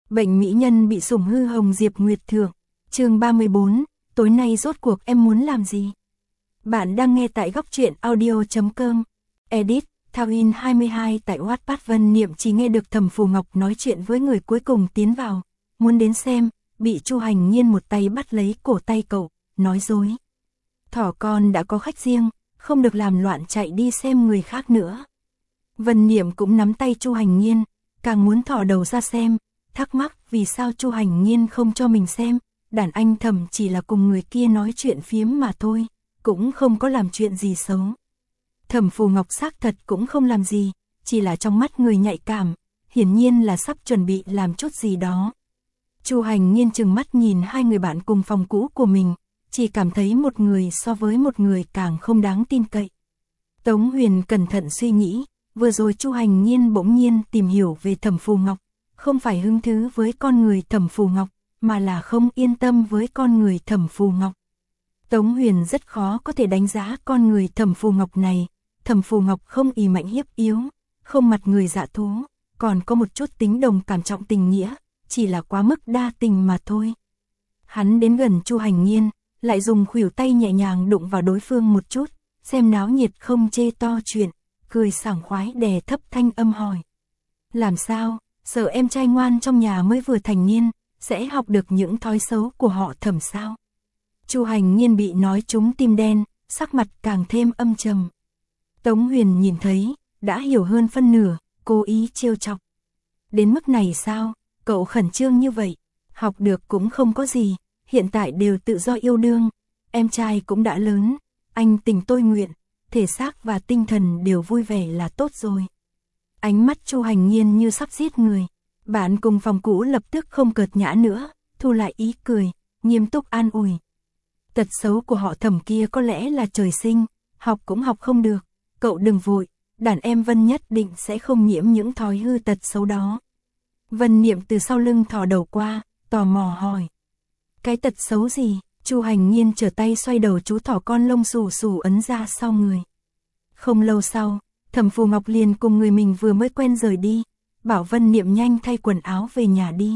Bệnh mỹ nhân bị sủng hư hồng Diệp Nguyệt Thượng. Chương 34, tối nay rốt cuộc em muốn làm gì? Bạn đang nghe tại góc truyện audio.com. Edit, Thao In 22 tại Wattpad. Vân Niệm chỉ nghe được Thẩm Phù Ngọc nói chuyện với người cuối cùng tiến vào, muốn đến xem, bị Chu Hành Nhiên một tay bắt lấy cổ tay cậu, nói dối. Thỏ con đã có khách riêng, không được làm loạn chạy đi xem người khác nữa. Vân Niệm cũng nắm tay Chu Hành Nhiên, càng muốn thò đầu ra xem, thắc mắc vì sao Chu Hành Nhiên không cho mình xem, đàn anh Thẩm chỉ là cùng người kia nói chuyện phiếm mà thôi, cũng không có làm chuyện gì xấu. Thẩm Phù Ngọc xác thật cũng không làm gì, chỉ là trong mắt người nhạy cảm, hiển nhiên là sắp chuẩn bị làm chút gì đó. Chu Hành Nhiên trừng mắt nhìn hai người bạn cùng phòng cũ của mình, chỉ cảm thấy một người so với một người càng không đáng tin cậy. Tống Huyền cẩn thận suy nghĩ, vừa rồi Chu Hành Nhiên bỗng nhiên tìm hiểu về Thẩm Phù Ngọc, không phải hứng thú với con người Thẩm Phù Ngọc, mà là không yên tâm với con người Thẩm Phù Ngọc. Tống Huyền rất khó có thể đánh giá con người Thẩm Phù Ngọc này. Thẩm Phù Ngọc không ỷ mạnh hiếp yếu, không mặt người dạ thú, còn có một chút tính đồng cảm trọng tình nghĩa, chỉ là quá mức đa tình mà thôi. Hắn đến gần Chu Hành Nhiên, lại dùng khuỷu tay nhẹ nhàng đụng vào đối phương một chút, xem náo nhiệt không chê to chuyện, cười sảng khoái đè thấp thanh âm hỏi. Làm sao, sợ em trai ngoan trong nhà mới vừa thành niên, sẽ học được những thói xấu của họ Thẩm sao? Chu Hành Nhiên bị nói trúng tim đen, sắc mặt càng thêm âm trầm. Tống Huyền nhìn thấy, đã hiểu hơn phân nửa, cố ý trêu chọc. Đến mức này sao, cậu khẩn trương như vậy, học được cũng không có gì, hiện tại đều tự do yêu đương, em trai cũng đã lớn, anh tình tôi nguyện, thể xác và tinh thần đều vui vẻ là tốt rồi. Ánh mắt Chu Hành Nhiên như sắp giết người, bạn cùng phòng cũ lập tức không cợt nhã nữa, thu lại ý cười, nghiêm túc an ủi. Tật xấu của họ Thẩm kia có lẽ là trời sinh, học cũng học không được. Cậu đừng vội, đàn em Vân nhất định sẽ không nhiễm những thói hư tật xấu đó. Vân Niệm từ sau lưng thò đầu qua, tò mò hỏi. Cái tật xấu gì? Chu Hành Nhiên trở tay xoay đầu chú thỏ con lông xù xù ấn ra sau người. Không lâu sau, Thẩm Phù Ngọc liền cùng người mình vừa mới quen rời đi, bảo Vân Niệm nhanh thay quần áo về nhà đi.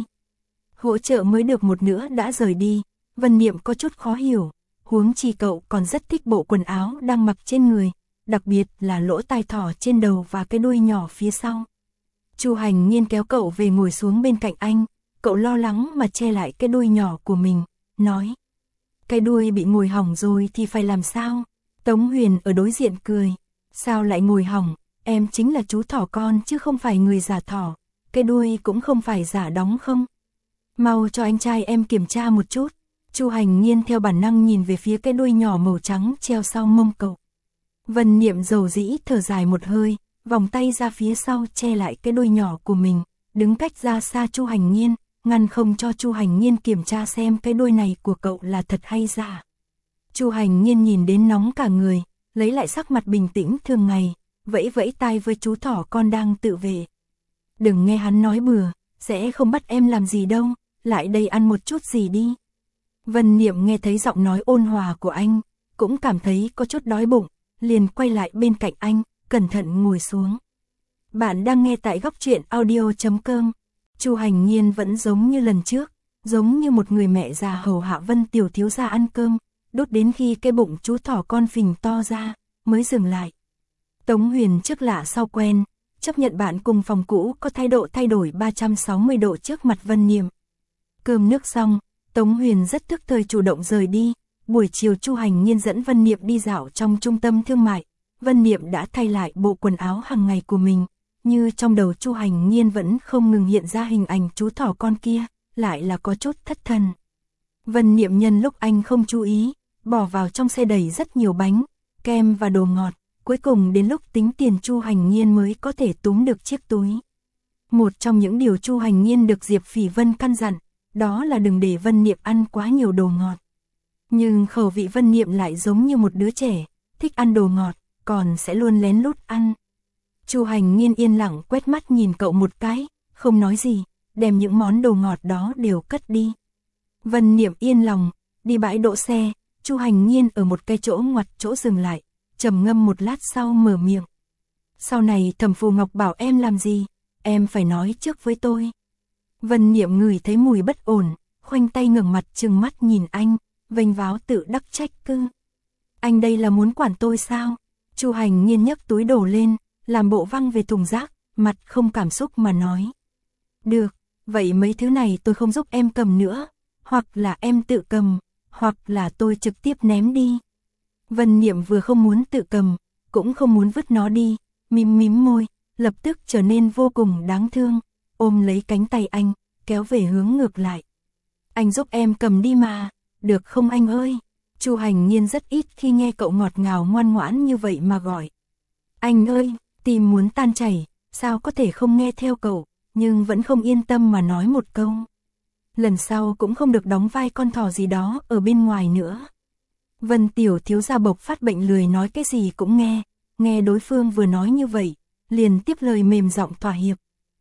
Hỗ trợ mới được một nửa đã rời đi, Vân Niệm có chút khó hiểu, huống chi cậu còn rất thích bộ quần áo đang mặc trên người. Đặc biệt là lỗ tai thỏ trên đầu và cái đuôi nhỏ phía sau. Chu Hành Nhiên kéo cậu về ngồi xuống bên cạnh anh, cậu lo lắng mà che lại cái đuôi nhỏ của mình, nói. Cái đuôi bị ngồi hỏng rồi thì phải làm sao? Tống Huyền ở đối diện cười. Sao lại ngồi hỏng? Em chính là chú thỏ con chứ không phải người giả thỏ. Cái đuôi cũng không phải giả đóng không? Mau cho anh trai em kiểm tra một chút. Chu Hành Nhiên theo bản năng nhìn về phía cái đuôi nhỏ màu trắng treo sau mông cậu. Vân Niệm dầu dĩ thở dài một hơi, vòng tay ra phía sau che lại cái đuôi nhỏ của mình, đứng cách ra xa Chu Hành Nhiên, ngăn không cho Chu Hành Nhiên kiểm tra xem cái đuôi này của cậu là thật hay giả. Chu Hành Nhiên nhìn đến nóng cả người, lấy lại sắc mặt bình tĩnh thường ngày, vẫy vẫy tai với chú thỏ con đang tự vệ. Đừng nghe hắn nói bừa, sẽ không bắt em làm gì đâu, lại đây ăn một chút gì đi. Vân Niệm nghe thấy giọng nói ôn hòa của anh, cũng cảm thấy có chút đói bụng. Liền quay lại bên cạnh anh, cẩn thận ngồi xuống. Bạn đang nghe tại góc truyện audio.com. Chu Hành Nhiên vẫn giống như lần trước, giống như một người mẹ già hầu hạ Vân tiểu thiếu gia ăn cơm, đốt đến khi cái bụng chú thỏ con phình to ra, mới dừng lại. Tống Huyền trước lạ sau quen, chấp nhận bạn cùng phòng cũ có thái độ thay đổi 360 độ trước mặt Vân Niệm. Cơm nước xong, Tống Huyền rất tức thời chủ động rời đi. Buổi chiều Chu Hành Nhiên dẫn Vân Niệm đi dạo trong trung tâm thương mại, Vân Niệm đã thay lại bộ quần áo hàng ngày của mình, như trong đầu Chu Hành Nhiên vẫn không ngừng hiện ra hình ảnh chú thỏ con kia, lại là có chút thất thần. Vân Niệm nhân lúc anh không chú ý, bỏ vào trong xe đầy rất nhiều bánh, kem và đồ ngọt, cuối cùng đến lúc tính tiền Chu Hành Nhiên mới có thể túm được chiếc túi. Một trong những điều Chu Hành Nhiên được Diệp Phỉ Vân căn dặn, đó là đừng để Vân Niệm ăn quá nhiều đồ ngọt. Nhưng khẩu vị Vân Niệm lại giống như một đứa trẻ, thích ăn đồ ngọt, còn sẽ luôn lén lút ăn. Chu Hành Nhiên yên lặng quét mắt nhìn cậu một cái, không nói gì, đem những món đồ ngọt đó đều cất đi. Vân Niệm yên lòng, đi bãi đỗ xe, Chu Hành Nhiên ở một cái chỗ ngoặt chỗ dừng lại, trầm ngâm một lát sau mở miệng. Sau này Thẩm Phù Ngọc bảo em làm gì, em phải nói trước với tôi. Vân Niệm ngửi thấy mùi bất ổn, khoanh tay ngẩng mặt trừng mắt nhìn anh, vênh váo tự đắc trách cứ. Anh đây là muốn quản tôi sao? Chu Hành Nhiên nhấc túi đồ lên, làm bộ văng về thùng rác, mặt không cảm xúc mà nói. Được, vậy mấy thứ này tôi không giúp em cầm nữa, hoặc là em tự cầm, hoặc là tôi trực tiếp ném đi. Vân Niệm vừa không muốn tự cầm, cũng không muốn vứt nó đi, mím môi, lập tức trở nên vô cùng đáng thương, ôm lấy cánh tay anh, kéo về hướng ngược lại. Anh giúp em cầm đi mà, được không anh ơi? Chu Hành Nhiên rất ít khi nghe cậu ngọt ngào ngoan ngoãn như vậy mà gọi. Anh ơi, tim muốn tan chảy, sao có thể không nghe theo cậu, nhưng vẫn không yên tâm mà nói một câu. Lần sau cũng không được đóng vai con thỏ gì đó ở bên ngoài nữa. Vân tiểu thiếu gia bộc phát bệnh lười nói cái gì cũng nghe đối phương vừa nói như vậy, liền tiếp lời mềm giọng thỏa hiệp.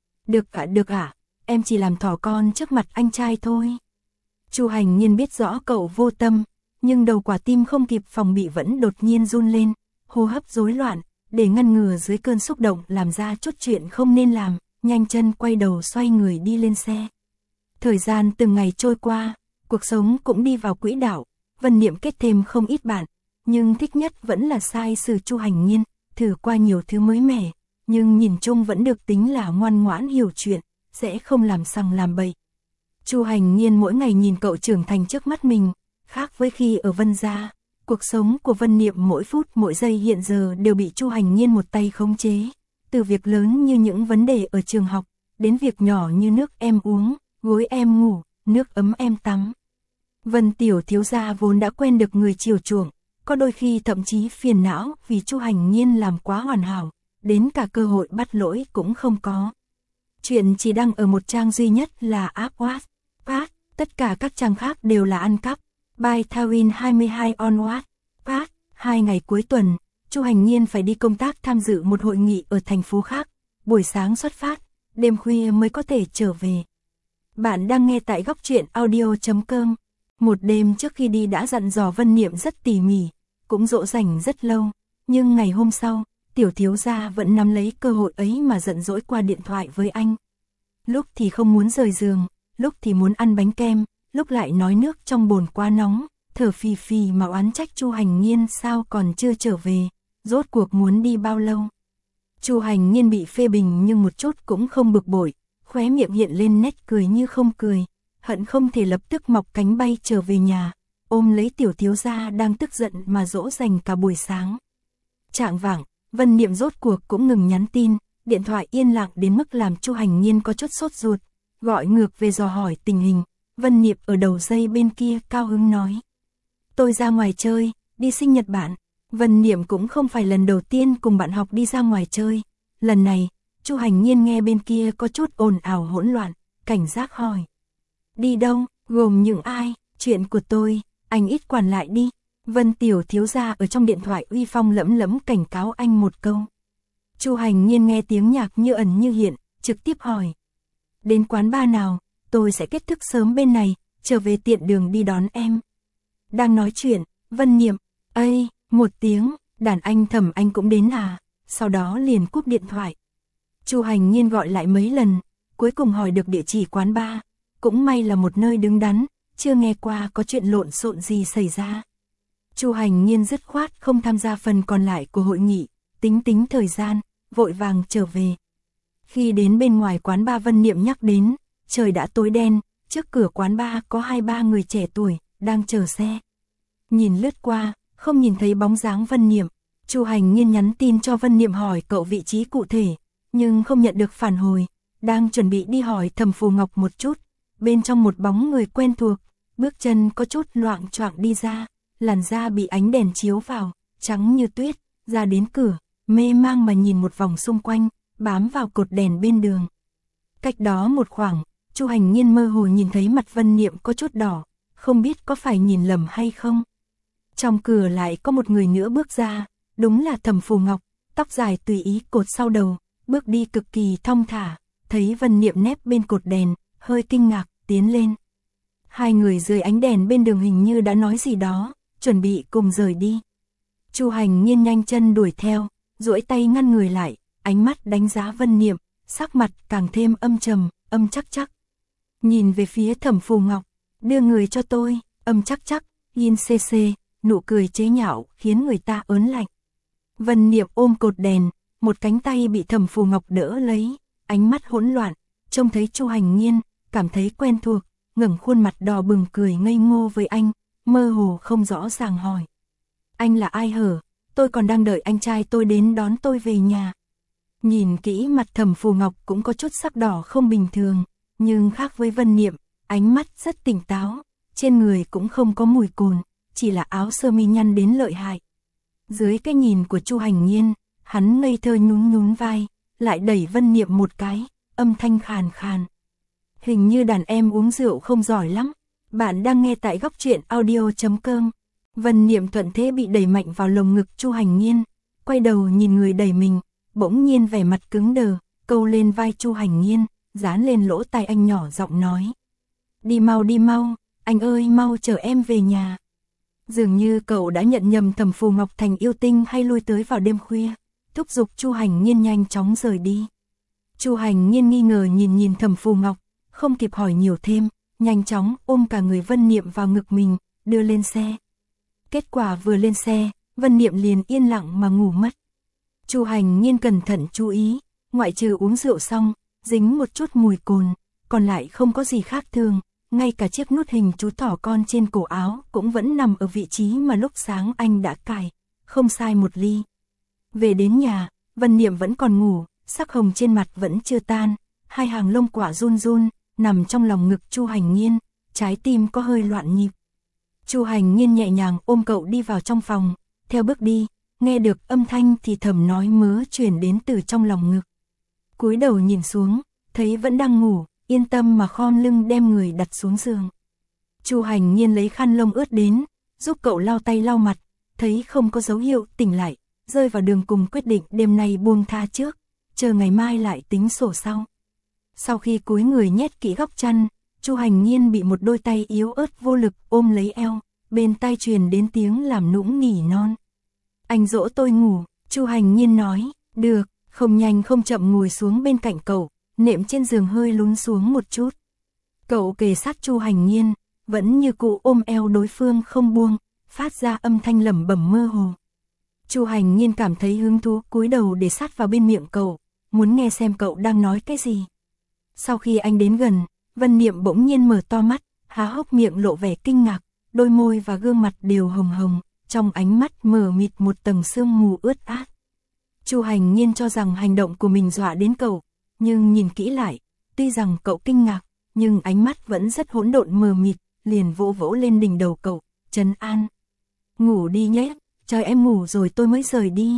Được ạ, em chỉ làm thỏ con trước mặt anh trai thôi. Chu Hành Nhiên biết rõ cậu vô tâm, nhưng đầu quả tim không kịp phòng bị vẫn đột nhiên run lên, hô hấp rối loạn, để ngăn ngừa dưới cơn xúc động làm ra chút chuyện không nên làm, nhanh chân quay đầu xoay người đi lên xe. Thời gian từng ngày trôi qua, cuộc sống cũng đi vào quỹ đạo, Vân Niệm kết thêm không ít bạn, nhưng thích nhất vẫn là sai sử Chu Hành Nhiên, thử qua nhiều thứ mới mẻ, nhưng nhìn chung vẫn được tính là ngoan ngoãn hiểu chuyện, sẽ không làm sằng làm bậy. Chu Hành Nhiên mỗi ngày nhìn cậu trưởng thành trước mắt mình, khác với khi ở Vân gia, cuộc sống của Vân Niệm mỗi phút mỗi giây hiện giờ đều bị Chu Hành Nhiên một tay khống chế, từ việc lớn như những vấn đề ở trường học, đến việc nhỏ như nước em uống, gối em ngủ, nước ấm em tắm. Vân tiểu thiếu gia vốn đã quen được người chiều chuộng, có đôi khi thậm chí phiền não vì Chu Hành Nhiên làm quá hoàn hảo, đến cả cơ hội bắt lỗi cũng không có. Chuyện chỉ đăng ở một trang duy nhất là app Wattpad, tất cả các trang khác đều là ăn cắp. By Thawin 22 on Wattpad, 2 ngày cuối tuần, Chu Hành Nhiên phải đi công tác tham dự một hội nghị ở thành phố khác, buổi sáng xuất phát, đêm khuya mới có thể trở về. Bạn đang nghe tại góc truyện audio.com. Một đêm trước khi đi đã dặn dò Vân Niệm rất tỉ mỉ, cũng dỗ dành rất lâu, nhưng ngày hôm sau, tiểu thiếu gia vẫn nắm lấy cơ hội ấy mà giận dỗi qua điện thoại với anh. Lúc thì không muốn rời giường, lúc thì muốn ăn bánh kem, lúc lại nói nước trong bồn quá nóng, thở phì phì mà oán trách Chu Hành Nhiên sao còn chưa trở về, rốt cuộc muốn đi bao lâu. Chu Hành Nhiên bị phê bình nhưng một chút cũng không bực bội, khóe miệng hiện lên nét cười như không cười, hận không thể lập tức mọc cánh bay trở về nhà, ôm lấy tiểu thiếu gia đang tức giận mà dỗ dành cả buổi sáng. Chạng vạng, Vân Niệm rốt cuộc cũng ngừng nhắn tin, điện thoại yên lặng đến mức làm Chu Hành Nhiên có chút sốt ruột, gọi ngược về dò hỏi tình hình. Vân Niệm ở đầu dây bên kia cao hứng nói. Tôi ra ngoài chơi, đi sinh nhật bạn. Vân Niệm cũng không phải lần đầu tiên cùng bạn học đi ra ngoài chơi. Lần này, Chu Hành Nhiên nghe bên kia có chút ồn ào hỗn loạn, cảnh giác hỏi. Đi đâu, gồm những ai, chuyện của tôi, anh ít quản lại đi. Vân tiểu thiếu gia ở trong điện thoại uy phong lẫm lẫm cảnh cáo anh một câu. Chu Hành Nhiên nghe tiếng nhạc như ẩn như hiện, trực tiếp hỏi. Đến quán bar nào, tôi sẽ kết thúc sớm bên này, trở về tiện đường đi đón em. Đang nói chuyện, Vân Niệm, ây, một tiếng, đàn anh Thẩm Anh cũng đến à, sau đó liền cúp điện thoại. Chu Hành Nhiên gọi lại mấy lần, cuối cùng hỏi được địa chỉ quán bar, cũng may là một nơi đứng đắn, chưa nghe qua có chuyện lộn xộn gì xảy ra. Chu Hành Nhiên dứt khoát không tham gia phần còn lại của hội nghị, tính thời gian, vội vàng trở về. Khi đến bên ngoài quán bar Vân Niệm nhắc đến, trời đã tối đen, trước cửa quán bar có 2-3 người trẻ tuổi, đang chờ xe. Nhìn lướt qua, không nhìn thấy bóng dáng Vân Niệm, Chu Hành Nhiên nhắn tin cho Vân Niệm hỏi cậu vị trí cụ thể, nhưng không nhận được phản hồi, đang chuẩn bị đi hỏi Thẩm Phù Ngọc một chút, bên trong một bóng người quen thuộc, bước chân có chút loạng choạng đi ra, làn da bị ánh đèn chiếu vào, trắng như tuyết, ra đến cửa, mê mang mà nhìn một vòng xung quanh, bám vào cột đèn bên đường. Cách đó một khoảng, Chu Hành Nhiên mơ hồ nhìn thấy mặt Vân Niệm có chút đỏ, không biết có phải nhìn lầm hay không. Trong cửa lại có một người nữa bước ra, đúng là Thẩm Phù Ngọc, tóc dài tùy ý cột sau đầu, bước đi cực kỳ thong thả, thấy Vân Niệm nép bên cột đèn, hơi kinh ngạc, tiến lên. Hai người dưới ánh đèn bên đường hình như đã nói gì đó, chuẩn bị cùng rời đi. Chu Hành Nhiên nhanh chân đuổi theo, duỗi tay ngăn người lại, ánh mắt đánh giá Vân Niệm, sắc mặt càng thêm âm trầm, âm chắc. nhìn về phía Thẩm Phù Ngọc, đưa người cho tôi, âm chắc chắc, yin cc, nụ cười chế nhạo khiến người ta ớn lạnh. Vân Niệm ôm cột đèn, một cánh tay bị Thẩm Phù Ngọc đỡ lấy, ánh mắt hỗn loạn, trông thấy Chu Hành Nhiên, cảm thấy quen thuộc, ngẩng khuôn mặt đỏ bừng cười ngây ngô với anh, mơ hồ không rõ ràng hỏi. Anh là ai hở? Tôi còn đang đợi anh trai tôi đến đón tôi về nhà. Nhìn kỹ mặt Thẩm Phù Ngọc cũng có chút sắc đỏ không bình thường, nhưng khác với Vân Niệm, ánh mắt rất tỉnh táo, trên người cũng không có mùi cồn, chỉ là áo sơ mi nhăn đến lợi hại. Dưới cái nhìn của Chu Hành Nhiên, hắn ngây thơ nhún nhún vai, lại đẩy Vân Niệm một cái, âm thanh khàn khàn. Hình như đàn em uống rượu không giỏi lắm. Bạn đang nghe tại góc truyện audio.com. Vân Niệm thuận thế bị đẩy mạnh vào lồng ngực Chu Hành Nhiên, quay đầu nhìn người đẩy mình, bỗng nhiên vẻ mặt cứng đờ, câu lên vai Chu Hành Nhiên, dán lên lỗ tai anh nhỏ giọng nói. Đi mau, anh ơi mau chở em về nhà. Dường như cậu đã nhận nhầm Thẩm Phù Ngọc thành yêu tinh hay lui tới vào đêm khuya, thúc giục Chu Hành Nhiên nhanh chóng rời đi. Chu Hành Nhiên nghi ngờ nhìn Thẩm Phù Ngọc, không kịp hỏi nhiều thêm, nhanh chóng ôm cả người Vân Niệm vào ngực mình, đưa lên xe. Kết quả vừa lên xe, Vân Niệm liền yên lặng mà ngủ mất. Chu Hành Nhiên cẩn thận chú ý, ngoại trừ uống rượu xong, dính một chút mùi cồn, còn lại không có gì khác thường, ngay cả chiếc nút hình chú thỏ con trên cổ áo cũng vẫn nằm ở vị trí mà lúc sáng anh đã cài, không sai một ly. Về đến nhà, Vân Niệm vẫn còn ngủ, sắc hồng trên mặt vẫn chưa tan, hai hàng lông quả run run, nằm trong lòng ngực Chu Hành Nhiên, trái tim có hơi loạn nhịp. Chu Hành Nhiên nhẹ nhàng ôm cậu đi vào trong phòng, theo bước đi, nghe được âm thanh thì thầm nói mớ truyền đến từ trong lòng ngực. Cúi đầu nhìn xuống, thấy vẫn đang ngủ, yên tâm mà khom lưng đem người đặt xuống giường. Chu Hành Nhiên lấy khăn lông ướt đến, giúp cậu lau tay lau mặt, thấy không có dấu hiệu tỉnh lại, rơi vào đường cùng quyết định đêm nay buông tha trước, chờ ngày mai lại tính sổ sau. Sau khi cúi người nhét kỹ góc chăn, Chu Hành Nhiên bị một đôi tay yếu ớt vô lực ôm lấy eo, bên tai truyền đến tiếng làm nũng nỉ non. Anh dỗ tôi ngủ, Chu Hành Nhiên nói, được, không nhanh không chậm ngồi xuống bên cạnh cậu, nệm trên giường hơi lún xuống một chút. Cậu kề sát Chu Hành Nhiên, vẫn như cũ ôm eo đối phương không buông, phát ra âm thanh lẩm bẩm mơ hồ. Chu Hành Nhiên cảm thấy hứng thú cúi đầu để sát vào bên miệng cậu, muốn nghe xem cậu đang nói cái gì. Sau khi anh đến gần, Vân Niệm bỗng nhiên mở to mắt, há hốc miệng lộ vẻ kinh ngạc, đôi môi và gương mặt đều hồng hồng, trong ánh mắt mờ mịt một tầng sương mù ướt át. Chu Hành Nhiên cho rằng hành động của mình dọa đến cậu, nhưng nhìn kỹ lại, tuy rằng cậu kinh ngạc, nhưng ánh mắt vẫn rất hỗn độn mờ mịt, liền vỗ vỗ lên đỉnh đầu cậu, trấn an. Ngủ đi nhé, chờ em ngủ rồi tôi mới rời đi.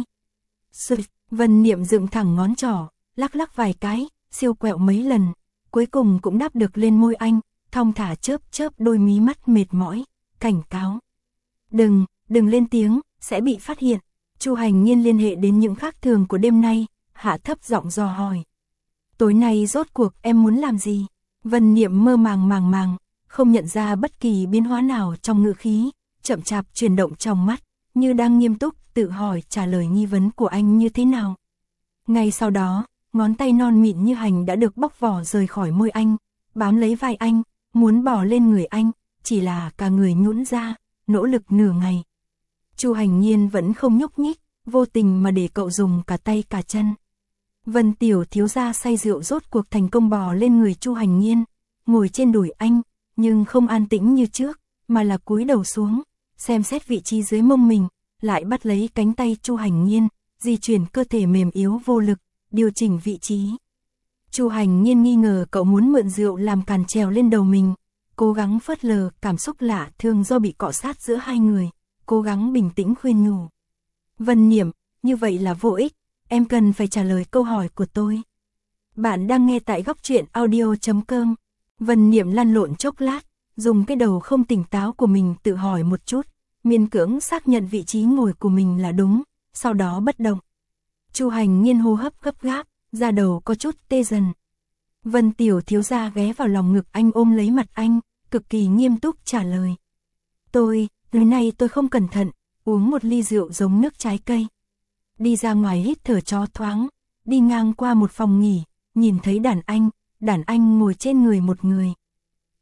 Vân Niệm dựng thẳng ngón trỏ, lắc lắc vài cái, siêu quẹo mấy lần, cuối cùng cũng đáp được lên môi anh, thong thả chớp chớp đôi mí mắt mệt mỏi, cảnh cáo. Đừng lên tiếng, sẽ bị phát hiện. Chu Hành Nhiên liên hệ đến những khác thường của đêm nay, hạ thấp giọng dò hỏi. Tối nay rốt cuộc em muốn làm gì? Vân Niệm mơ màng, không nhận ra bất kỳ biến hóa nào trong ngữ khí, chậm chạp chuyển động trong mắt, như đang nghiêm túc tự hỏi trả lời nghi vấn của anh như thế nào. Ngay sau đó, ngón tay non mịn như hành đã được bóc vỏ rời khỏi môi anh, bám lấy vai anh, muốn bỏ lên người anh, chỉ là cả người nhũn ra, nỗ lực nửa ngày. Chu Hành Nhiên vẫn không nhúc nhích, vô tình mà để cậu dùng cả tay cả chân. Vân tiểu thiếu gia say rượu rốt cuộc thành công bò lên người Chu Hành Nhiên, ngồi trên đùi anh, nhưng không an tĩnh như trước, mà là cúi đầu xuống, xem xét vị trí dưới mông mình, lại bắt lấy cánh tay Chu Hành Nhiên, di chuyển cơ thể mềm yếu vô lực, điều chỉnh vị trí. Chu Hành Nhiên nghi ngờ cậu muốn mượn rượu làm càn trèo lên đầu mình, cố gắng phớt lờ cảm xúc lạ thường do bị cọ sát giữa hai người, cố gắng bình tĩnh khuyên nhủ. Vân Niệm, như vậy là vô ích, em cần phải trả lời câu hỏi của tôi. Bạn đang nghe tại góc truyện audio.com. Vân Niệm lăn lộn chốc lát, dùng cái đầu không tỉnh táo của mình tự hỏi một chút, miễn cưỡng xác nhận vị trí ngồi của mình là đúng, sau đó bất động. Chu Hành Nhiên hô hấp gấp gáp, da đầu có chút tê dần. Vân tiểu thiếu gia ghé vào lòng ngực anh ôm lấy mặt anh, cực kỳ nghiêm túc trả lời. Tối nay tôi không cẩn thận, uống một ly rượu giống nước trái cây. Đi ra ngoài hít thở cho thoáng, đi ngang qua một phòng nghỉ, nhìn thấy đàn anh ngồi trên người một người,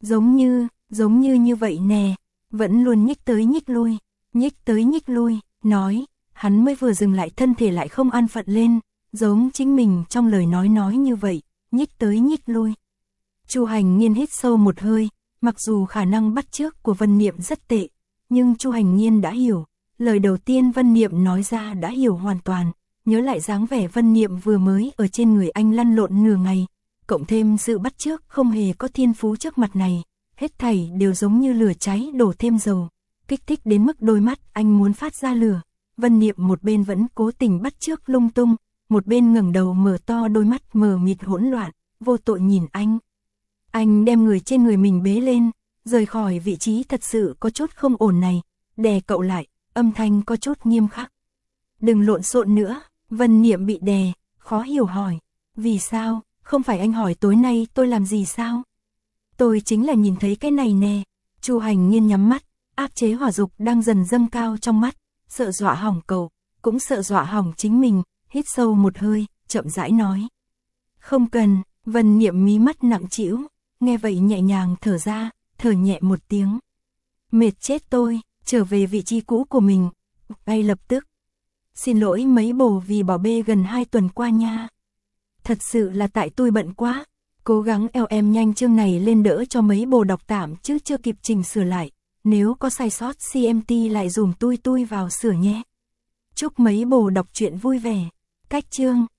Giống như vậy nè, vẫn luôn nhích tới nhích lui, nói, hắn mới vừa dừng lại thân thể lại không an phận lên, giống chính mình trong lời nói như vậy, nhích tới nhích lui. Chu Hành Nghiên hít sâu một hơi, mặc dù khả năng bắt chước của Vân Niệm rất tệ, nhưng Chu Hành Nghiên đã hiểu, lời đầu tiên Vân Niệm nói ra đã hiểu hoàn toàn, nhớ lại dáng vẻ Vân Niệm vừa mới ở trên người anh lăn lộn nửa ngày, cộng thêm sự bắt chước không hề có thiên phú trước mặt này, hết thảy đều giống như lửa cháy đổ thêm dầu, kích thích đến mức đôi mắt anh muốn phát ra lửa. Vân Niệm một bên vẫn cố tình bắt chước lung tung, một bên ngẩng đầu mở to đôi mắt mờ mịt hỗn loạn, vô tội nhìn anh. Anh đem người trên người mình bế lên, rời khỏi vị trí thật sự có chút không ổn này, đè cậu lại, âm thanh có chút nghiêm khắc. Đừng lộn xộn nữa, Vân Niệm bị đè, khó hiểu hỏi. Vì sao, không phải anh hỏi tối nay tôi làm gì sao? Tôi chính là nhìn thấy cái này nè. Chu Hành Nghiên nhắm mắt, áp chế hỏa dục đang dần dâng cao trong mắt, sợ dọa hỏng cậu, cũng sợ dọa hỏng chính mình, hít sâu một hơi, chậm rãi nói. Không cần, Vân Niệm mí mắt nặng trĩu, nghe vậy nhẹ nhàng thở ra, thở nhẹ một tiếng. Mệt chết tôi, trở về vị trí cũ của mình, ngay lập tức. Xin lỗi mấy bồ vì bỏ bê gần 2 tuần qua nha. Thật sự là tại tôi bận quá, cố gắng eo em nhanh chương này lên đỡ cho mấy bồ đọc tạm chứ chưa kịp chỉnh sửa lại. Nếu có sai sót CMT lại dùm tôi vào sửa nhé. Chúc mấy bồ đọc truyện vui vẻ. Cách chương